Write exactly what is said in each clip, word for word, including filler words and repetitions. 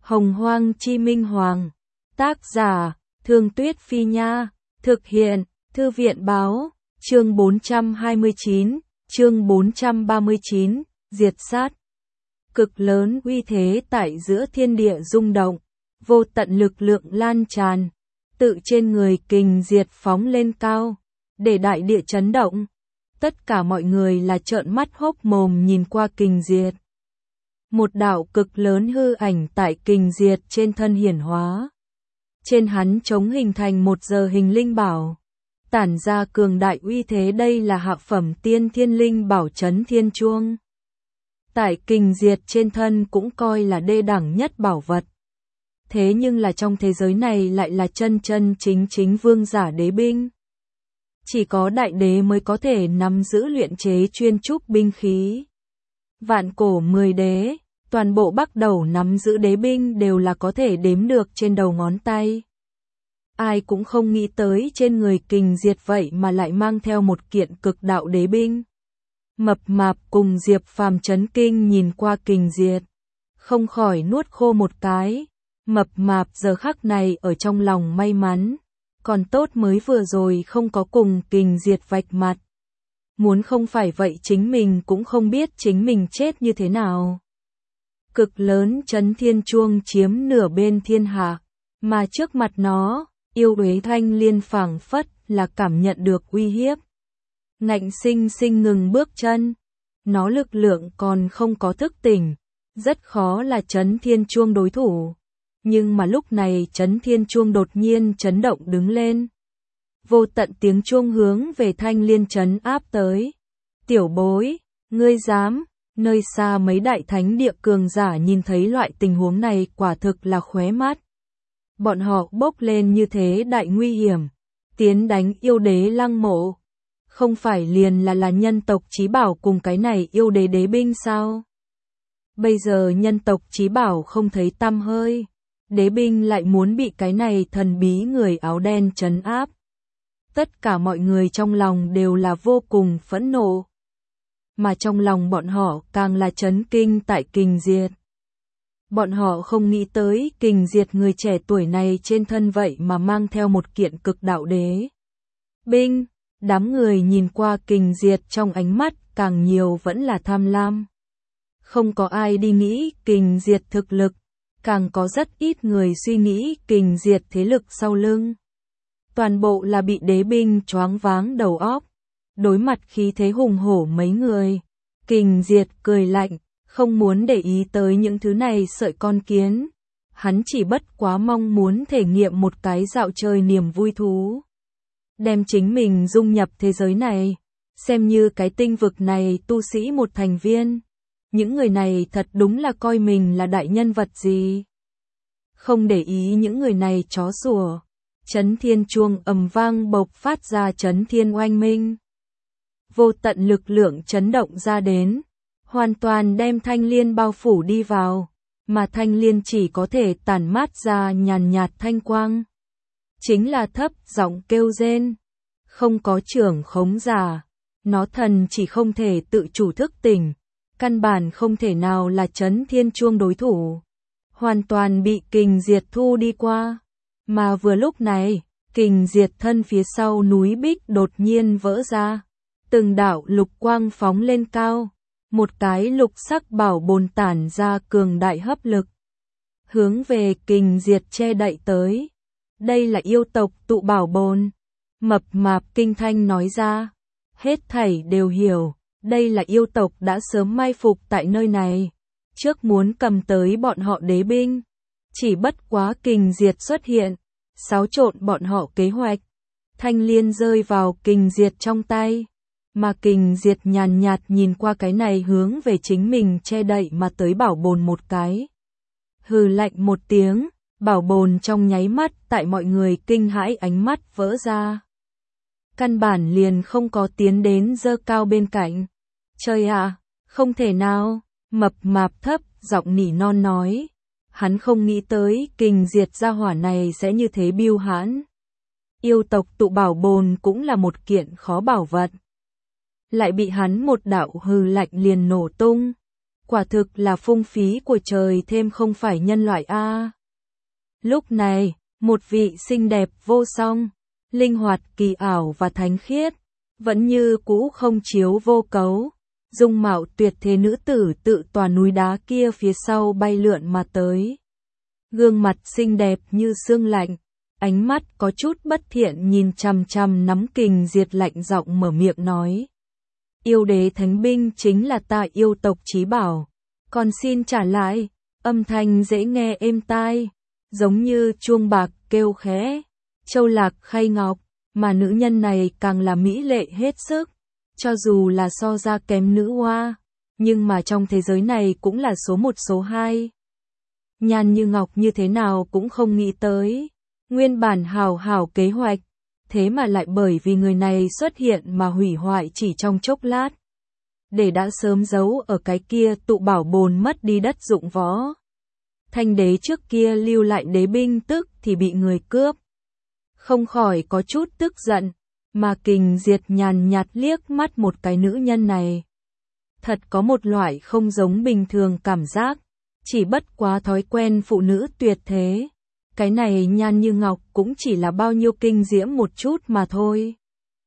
Hồng Hoang Chi Minh Hoàng. Tác giả, Thương Tuyết Phi Nha. Thực hiện, Thư viện Báo. Chương bốn trăm hai mươi chín, chương bốn trăm ba mươi chín, diệt sát. Cực lớn uy thế tại giữa thiên địa rung động, vô tận lực lượng lan tràn, tự trên người Kình Diệt phóng lên cao, để đại địa chấn động. Tất cả mọi người là trợn mắt hốc mồm nhìn qua Kình Diệt. Một đạo cực lớn hư ảnh tại Kình Diệt trên thân hiển hóa. Trên hắn chống hình thành một giờ hình linh bảo, tản ra cường đại uy thế. Đây là hạ phẩm tiên thiên linh bảo Chấn Thiên Chuông. Tại Kình Diệt trên thân cũng coi là đê đẳng nhất bảo vật. Thế nhưng là trong thế giới này lại là chân chân chính chính vương giả đế binh. Chỉ có đại đế mới có thể nắm giữ luyện chế chuyên trúc binh khí. Vạn cổ mười đế, toàn bộ Bắc Đầu nắm giữ đế binh đều là có thể đếm được trên đầu ngón tay. Ai cũng không nghĩ tới trên người Kình Diệt vậy mà lại mang theo một kiện cực đạo đế binh. Mập Mạp cùng Diệp Phàm chấn kinh nhìn qua Kình Diệt, không khỏi nuốt khô một cái. Mập Mạp giờ khắc này ở trong lòng may mắn, còn tốt mới vừa rồi không có cùng Kình Diệt vạch mặt. Muốn không phải vậy chính mình cũng không biết chính mình chết như thế nào. Cực lớn Chấn Thiên Chuông chiếm nửa bên thiên hạ, mà trước mặt nó, yêu uế Thanh Liên phảng phất là cảm nhận được uy hiếp. Ngạnh sinh sinh ngừng bước chân, nó lực lượng còn không có thức tỉnh, rất khó là Chấn Thiên Chuông đối thủ. Nhưng mà lúc này Chấn Thiên Chuông đột nhiên chấn động đứng lên. Vô tận tiếng chuông hướng về Thanh Liên trấn áp tới. Tiểu bối, ngươi dám? Nơi xa mấy đại thánh địa cường giả nhìn thấy loại tình huống này quả thực là khóe mắt. Bọn họ bốc lên như thế đại nguy hiểm, tiến đánh yêu đế Lăng Mộ. Không phải liền là là nhân tộc Chí Bảo cùng cái này yêu đế đế binh sao? Bây giờ nhân tộc Chí Bảo không thấy tăm hơi, đế binh lại muốn bị cái này thần bí người áo đen trấn áp. Tất cả mọi người trong lòng đều là vô cùng phẫn nộ. Mà trong lòng bọn họ càng là chấn kinh tại Kình Diệt. Bọn họ không nghĩ tới Kình Diệt người trẻ tuổi này trên thân vậy mà mang theo một kiện cực đạo đế binh. Đám người nhìn qua Kình Diệt trong ánh mắt càng nhiều vẫn là tham lam. Không có ai đi nghĩ Kình Diệt thực lực, càng có rất ít người suy nghĩ Kình Diệt thế lực sau lưng. Toàn bộ là bị đế binh choáng váng đầu óc. Đối mặt khí thế hùng hổ mấy người, Kình Diệt cười lạnh, không muốn để ý tới những thứ này sợi con kiến. Hắn chỉ bất quá mong muốn thể nghiệm một cái dạo chơi niềm vui thú. Đem chính mình dung nhập thế giới này, xem như cái tinh vực này tu sĩ một thành viên. Những người này thật đúng là coi mình là đại nhân vật gì. Không để ý những người này chó sủa. Chấn Thiên Chuông ầm vang bộc phát ra chấn thiên oanh minh. Vô tận lực lượng chấn động ra đến, hoàn toàn đem Thanh Liên bao phủ đi vào, mà Thanh Liên chỉ có thể tản mát ra nhàn nhạt thanh quang. Chính là thấp giọng kêu rên, không có trưởng khống giả, nó thần chỉ không thể tự chủ thức tỉnh, căn bản không thể nào là Chấn Thiên Chuông đối thủ, hoàn toàn bị Kình Diệt thu đi qua. Mà vừa lúc này, Kình Diệt thân phía sau núi Bích đột nhiên vỡ ra, từng đạo lục quang phóng lên cao, một cái lục sắc bảo bồn tản ra cường đại hấp lực, hướng về Kình Diệt che đậy tới. Đây là yêu tộc tụ bảo bồn. Mập Mạp kinh thanh nói ra, hết thảy đều hiểu, đây là yêu tộc đã sớm mai phục tại nơi này, trước muốn cầm tới bọn họ đế binh. Chỉ bất quá Kình Diệt xuất hiện, xáo trộn bọn họ kế hoạch. Thanh Liên rơi vào Kình Diệt trong tay, mà Kình Diệt nhàn nhạt nhìn qua cái này hướng về chính mình che đậy mà tới bảo bồn một cái. Hừ lạnh một tiếng, bảo bồn trong nháy mắt tại mọi người kinh hãi ánh mắt vỡ ra. Căn bản liền không có tiến đến giơ cao bên cạnh. Trời ạ, không thể nào, Mập Mạp thấp giọng nỉ non nói. Hắn không nghĩ tới Kình Diệt gia hỏa này sẽ như thế biêu hãn. Yêu tộc tụ bảo bồn cũng là một kiện khó bảo vật. Lại bị hắn một đạo hừ lạnh liền nổ tung. Quả thực là phung phí của trời thêm không phải nhân loại a. Lúc này, một vị xinh đẹp vô song, linh hoạt kỳ ảo và thánh khiết, vẫn như cũ không chiếu vô cấu, dung mạo tuyệt thế nữ tử tự tòa núi đá kia phía sau bay lượn mà tới. Gương mặt xinh đẹp như sương lạnh, ánh mắt có chút bất thiện nhìn chằm chằm nắm kình diệt, lạnh giọng mở miệng nói. Yêu đế thánh binh chính là ta yêu tộc chí bảo, còn xin trả lại, âm thanh dễ nghe êm tai, giống như chuông bạc kêu khẽ, châu lạc khay ngọc, mà nữ nhân này càng là mỹ lệ hết sức, cho dù là so ra kém nữ hoa, nhưng mà trong thế giới này cũng là số một số hai. Nhan Như Ngọc như thế nào cũng không nghĩ tới, nguyên bản hào hào kế hoạch, thế mà lại bởi vì người này xuất hiện mà hủy hoại chỉ trong chốc lát. Để đã sớm giấu ở cái kia tụ bảo bồn mất đi đất dụng võ. Thanh đế trước kia lưu lại đế binh tức thì bị người cướp. Không khỏi có chút tức giận, mà kình diệt nhàn nhạt liếc mắt một cái nữ nhân này. Thật có một loại không giống bình thường cảm giác, chỉ bất quá thói quen phụ nữ tuyệt thế. Cái này Nhan Như Ngọc cũng chỉ là bao nhiêu kinh diễm một chút mà thôi.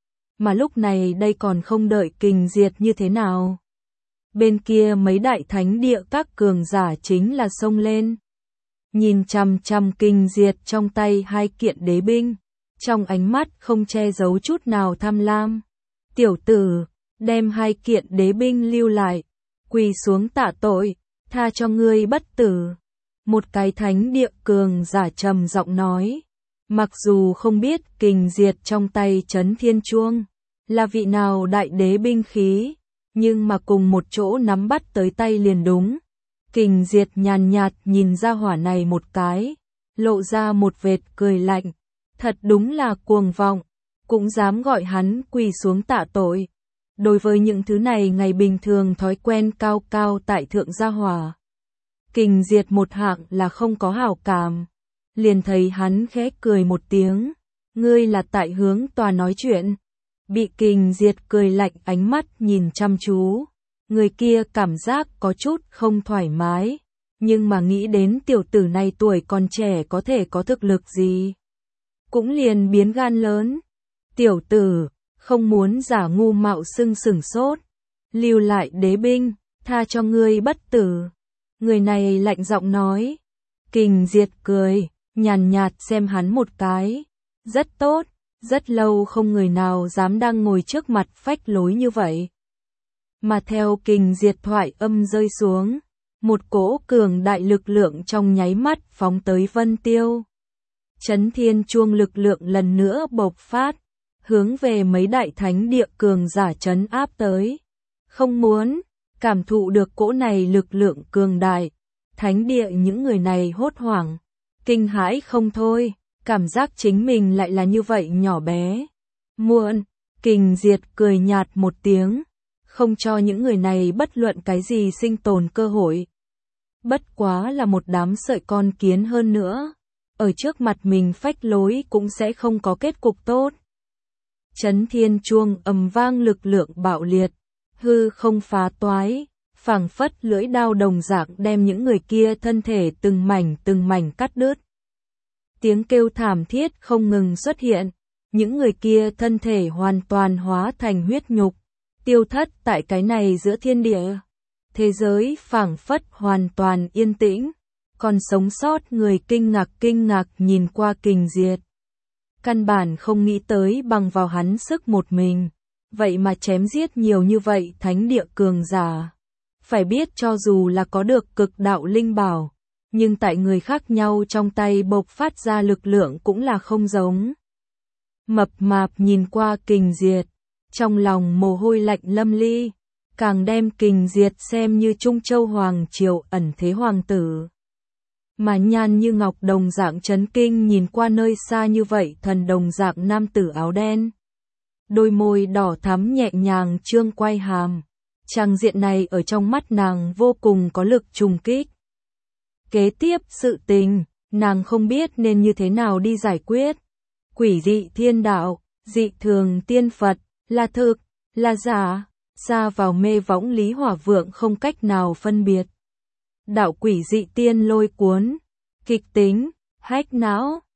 Mà lúc này đây còn không đợi kình diệt như thế nào. Bên kia mấy đại thánh địa các cường giả chính là xông lên. Nhìn chằm chằm kình diệt trong tay hai kiện đế binh, trong ánh mắt không che giấu chút nào tham lam. Tiểu tử, đem hai kiện đế binh lưu lại, quỳ xuống tạ tội, tha cho ngươi bất tử. Một cái thánh địa cường giả trầm giọng nói, mặc dù không biết kình diệt trong tay Chấn Thiên Chuông là vị nào đại đế binh khí, nhưng mà cùng một chỗ nắm bắt tới tay liền đúng. Kình diệt nhàn nhạt nhìn ra hỏa này một cái, lộ ra một vệt cười lạnh, thật đúng là cuồng vọng, cũng dám gọi hắn quỳ xuống tạ tội. Đối với những thứ này ngày bình thường thói quen cao cao tại thượng gia hỏa, kình diệt một hạng là không có hảo cảm. Liền thấy hắn khẽ cười một tiếng, ngươi là tại hướng tòa nói chuyện. Bị kình diệt cười lạnh ánh mắt nhìn chăm chú, người kia cảm giác có chút không thoải mái, nhưng mà nghĩ đến tiểu tử này tuổi còn trẻ có thể có thực lực gì, cũng liền biến gan lớn. Tiểu tử, không muốn giả ngu mạo sưng sửng sốt, lưu lại đế binh, tha cho ngươi bất tử. Người này lạnh giọng nói. Kình diệt cười, nhàn nhạt xem hắn một cái. Rất tốt, rất lâu không người nào dám đang ngồi trước mặt phách lối như vậy. Mà theo kình diệt thoại âm rơi xuống, một cỗ cường đại lực lượng trong nháy mắt phóng tới Vân Tiêu. Chấn Thiên Chuông lực lượng lần nữa bộc phát, hướng về mấy đại thánh địa cường giả trấn áp tới. Không muốn, cảm thụ được cỗ này lực lượng cường đại, thánh địa những người này hốt hoảng, kinh hãi không thôi, cảm giác chính mình lại là như vậy nhỏ bé. Muộn, kình diệt cười nhạt một tiếng, không cho những người này bất luận cái gì sinh tồn cơ hội. Bất quá là một đám sợi con kiến hơn nữa, ở trước mặt mình phách lối cũng sẽ không có kết cục tốt. Chấn Thiên Chuông ầm vang lực lượng bạo liệt, hư không phá toái, phảng phất lưỡi đao đồng dạng đem những người kia thân thể từng mảnh từng mảnh cắt đứt. Tiếng kêu thảm thiết không ngừng xuất hiện, những người kia thân thể hoàn toàn hóa thành huyết nhục, tiêu thất tại cái này giữa thiên địa. Thế giới phảng phất hoàn toàn yên tĩnh, còn sống sót người kinh ngạc kinh ngạc nhìn qua kình diệt. Căn bản không nghĩ tới bằng vào hắn sức một mình, vậy mà chém giết nhiều như vậy thánh địa cường giả. Phải biết cho dù là có được cực đạo linh bảo, nhưng tại người khác nhau trong tay bộc phát ra lực lượng cũng là không giống. Mập mạp nhìn qua kình diệt, trong lòng mồ hôi lạnh lâm ly, càng đem kình diệt xem như Trung Châu Hoàng Triều ẩn thế hoàng tử. Mà Nhan Như Ngọc đồng dạng chấn kinh nhìn qua nơi xa như vậy thần đồng dạng nam tử áo đen. Đôi môi đỏ thắm nhẹ nhàng trương quay hàm. Trang diện này ở trong mắt nàng vô cùng có lực trùng kích. Kế tiếp sự tình, nàng không biết nên như thế nào đi giải quyết. Quỷ dị thiên đạo, dị thường tiên Phật, là thực, là giả, Xa vào mê võng Lý Hỏa Vượng không cách nào phân biệt. Đạo quỷ dị tiên lôi cuốn, kịch tính, hách não,